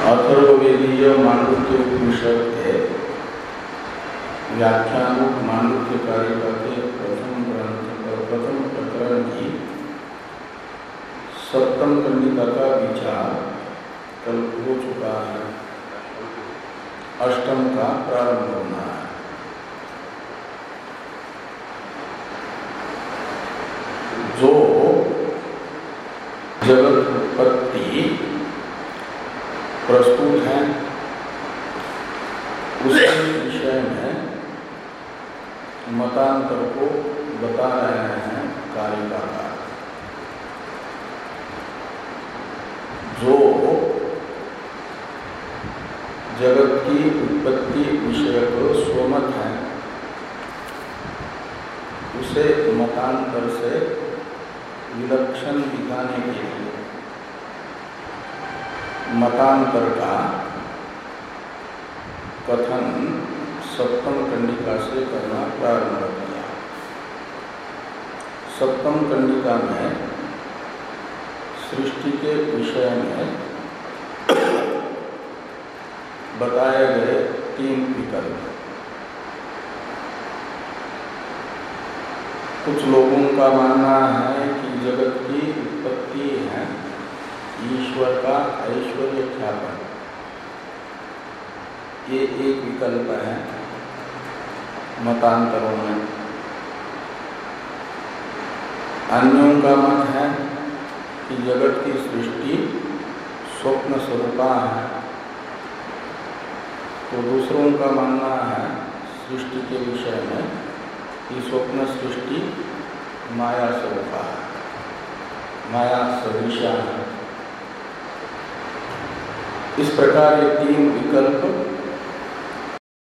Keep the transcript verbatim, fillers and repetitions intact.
अथर्ववेदीय मांडुक्य उपनिषद के व्याख्यान मांडुक्य कारिका के प्रथम ग्रंथ और प्रथम प्रकरण की सप्तम कंडिका का विचार कल हो चुका है। अष्टम का प्रारंभ होना है। जो जगत उत्पत्ति प्रस्तुत है उसी विषय में मतांतर को बता रहे हैं कारिकाकार। जो जगत की उत्पत्ति विषयक स्वमत है उसे मतांतर से विलक्षण दिखाने के लिए मतांतर का कथन सप्तम कंडिका से करना प्रारंभ किया। सप्तम कंडिका में सृष्टि के विषय में बताए गए तीन विकल्प। कुछ लोगों का मानना है कि जगत की उत्पत्ति है ईश्वर का ऐश्वर्य ख्यापन, ये एक विकल्प है मतांतरों में। अन्यों का मत है कि जगत की सृष्टि स्वप्न स्वरूपा है, तो दूसरों का मानना है सृष्टि के विषय में कि स्वप्न सृष्टि माया स्वरूपा है, माया सदृशा है। इस प्रकार ये तीन विकल्प